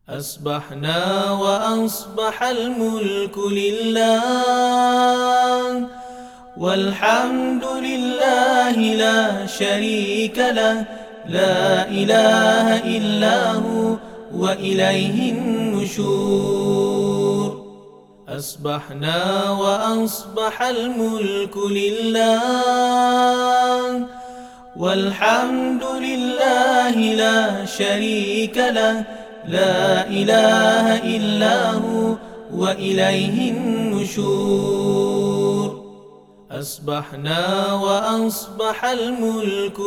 أصبحنا وأصبح الملك لله، والحمد لله لا شريك له، لا إله إلا هو وإليه النشور. أصبحنا وأصبح الملك لله، والحمد لله لا شريك له، لا إله إلا هو وإليه النشور. أصبحنا وأصبح الملك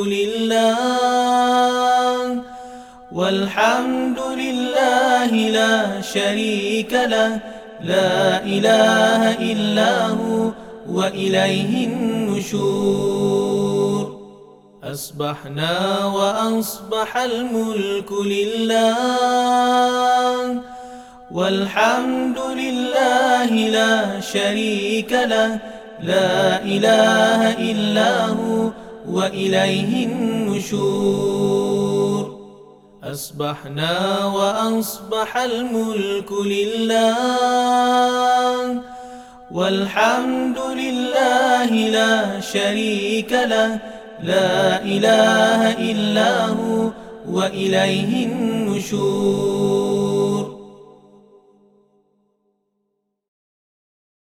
لله، والحمد لله لا شريك له، لا إله إلا هو وإليه النشور. أصبحنا وأصبح الملك لله، والحمد لله لا شريك له، لا إله إلا هو وإليه النشور. أصبحنا وأصبح الملك لله، والحمد لله لا شريك له، لا إله إلا هو وإليه النشور.